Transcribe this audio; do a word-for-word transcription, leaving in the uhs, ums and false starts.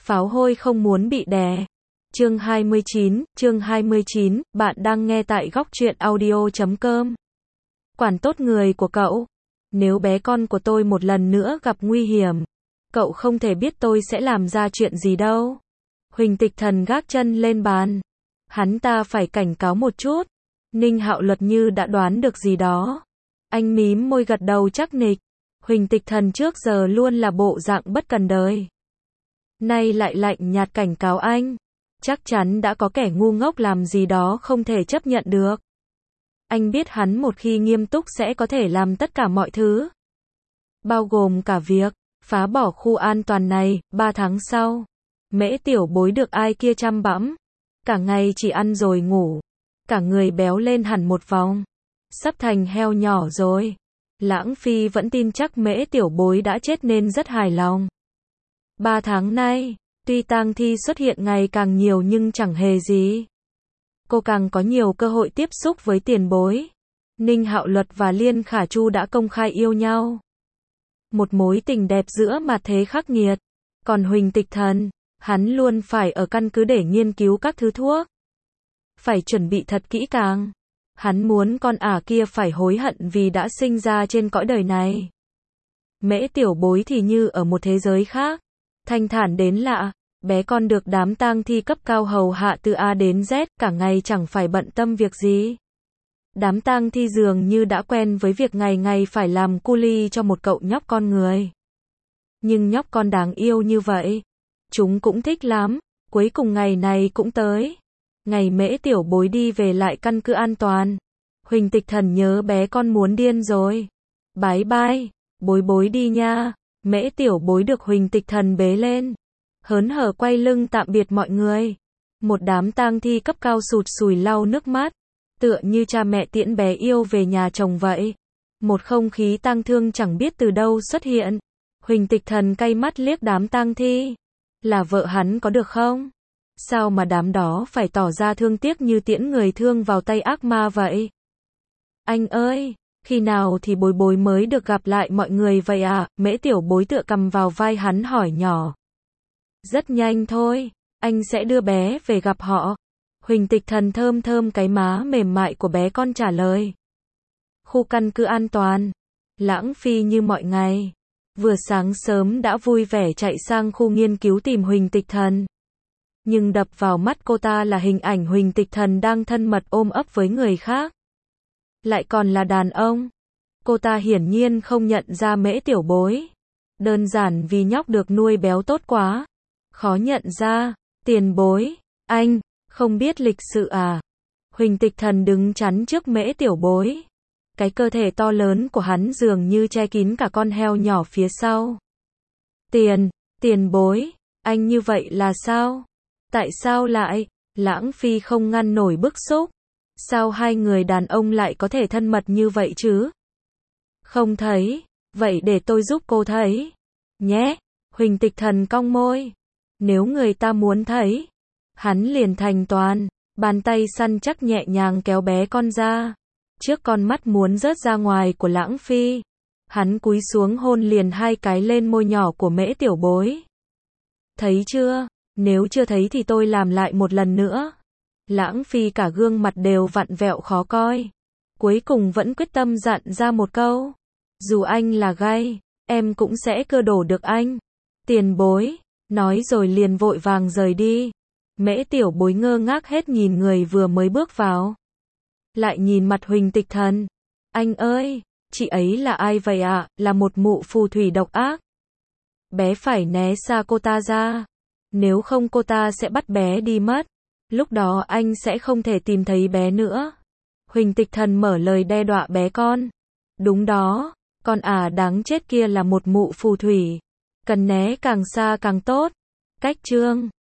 Pháo hôi không muốn bị đè. Chương hai mươi chín, chương hai mươi chín, bạn đang nghe tại góc truyện audio chấm com. Quản tốt người của cậu. Nếu bé con của tôi một lần nữa gặp nguy hiểm, cậu không thể biết tôi sẽ làm ra chuyện gì đâu. Huỳnh Tịch Thần gác chân lên bàn. Hắn ta phải cảnh cáo một chút. Ninh Hạo Luật như đã đoán được gì đó. Anh mím môi gật đầu chắc nịch. Huỳnh Tịch Thần trước giờ luôn là bộ dạng bất cần đời. Nay lại lạnh nhạt cảnh cáo anh. Chắc chắn đã có kẻ ngu ngốc làm gì đó không thể chấp nhận được. Anh biết hắn một khi nghiêm túc sẽ có thể làm tất cả mọi thứ. Bao gồm cả việc phá bỏ khu an toàn này. Ba tháng sau, Mễ Tiểu Bối được ai kia chăm bẵm. Cả ngày chỉ ăn rồi ngủ. Cả người béo lên hẳn một vòng. Sắp thành heo nhỏ rồi. Lãng Phi vẫn tin chắc Mễ Tiểu Bối đã chết nên rất hài lòng. Ba tháng nay, tuy tang thi xuất hiện ngày càng nhiều nhưng chẳng hề gì. Cô càng có nhiều cơ hội tiếp xúc với tiền bối. Ninh Hạo Luật và Liên Khả Chu đã công khai yêu nhau. Một mối tình đẹp giữa mà thế khắc nghiệt. Còn Huỳnh Tịch Thần, hắn luôn phải ở căn cứ để nghiên cứu các thứ thuốc. Phải chuẩn bị thật kỹ càng. Hắn muốn con ả kia phải hối hận vì đã sinh ra trên cõi đời này. Mễ Tiểu Bối thì như ở một thế giới khác. Thanh thản đến lạ, bé con được đám tang thi cấp cao hầu hạ từ A đến Z, cả ngày chẳng phải bận tâm việc gì. Đám tang thi dường như đã quen với việc ngày ngày phải làm cu li cho một cậu nhóc con người. Nhưng nhóc con đáng yêu như vậy, chúng cũng thích lắm. Cuối cùng ngày này cũng tới. Ngày Mễ Tiểu Bối đi về lại căn cứ an toàn. Huỳnh Tịch Thần nhớ bé con muốn điên rồi. Bái bai, Bối Bối đi nha. Mễ Tiểu Bối được Huỳnh Tịch Thần bế lên. Hớn hở quay lưng tạm biệt mọi người. Một đám tang thi cấp cao sụt sùi lau nước mắt. Tựa như cha mẹ tiễn bé yêu về nhà chồng vậy. Một không khí tang thương chẳng biết từ đâu xuất hiện. Huỳnh Tịch Thần cay mắt liếc đám tang thi. Là vợ hắn có được không? Sao mà đám đó phải tỏ ra thương tiếc như tiễn người thương vào tay ác ma vậy? Anh ơi, khi nào thì Bối Bối mới được gặp lại mọi người vậy à? Mễ Tiểu Bối tựa cầm vào vai hắn hỏi nhỏ. Rất nhanh thôi, anh sẽ đưa bé về gặp họ. Huỳnh Tịch Thần thơm thơm cái má mềm mại của bé con trả lời. Khu căn cứ an toàn. Lãng Phi như mọi ngày. Vừa sáng sớm đã vui vẻ chạy sang khu nghiên cứu tìm Huỳnh Tịch Thần. Nhưng đập vào mắt cô ta là hình ảnh Huỳnh Tịch Thần đang thân mật ôm ấp với người khác. Lại còn là đàn ông. Cô ta hiển nhiên không nhận ra Mễ Tiểu Bối. Đơn giản vì nhóc được nuôi béo tốt quá. Khó nhận ra. Tiền bối, anh, không biết lịch sự à? Huỳnh Tịch Thần đứng chắn trước Mễ Tiểu Bối. Cái cơ thể to lớn của hắn dường như che kín cả con heo nhỏ phía sau. Tiền, tiền bối, anh như vậy là sao? Tại sao lại? Lãng Phi không ngăn nổi bức xúc. Sao hai người đàn ông lại có thể thân mật như vậy chứ? Không thấy. Vậy để tôi giúp cô thấy. Nhé. Huỳnh Tịch Thần cong môi. Nếu người ta muốn thấy. Hắn liền thành toàn. Bàn tay săn chắc nhẹ nhàng kéo bé con ra. Trước con mắt muốn rớt ra ngoài của Lãng Phi. Hắn cúi xuống hôn liền hai cái lên môi nhỏ của Mễ Tiểu Bối. Thấy chưa? Nếu chưa thấy thì tôi làm lại một lần nữa. Lãng Phi cả gương mặt đều vặn vẹo khó coi. Cuối cùng vẫn quyết tâm dặn ra một câu. Dù anh là gay, em cũng sẽ cưa đổ được anh. Tiền bối. Nói rồi liền vội vàng rời đi. Mễ Tiểu Bối ngơ ngác hết nhìn người vừa mới bước vào. Lại nhìn mặt Huỳnh Tịch Thần. Anh ơi, chị ấy là ai vậy ạ? À? Là một mụ phù thủy độc ác. Bé phải né xa cô ta ra. Nếu không cô ta sẽ bắt bé đi mất. Lúc đó anh sẽ không thể tìm thấy bé nữa. Huỳnh Tịch Thần mở lời đe dọa bé con. Đúng đó, con ả đáng chết kia là một mụ phù thủy. Cần né càng xa càng tốt. Cách chương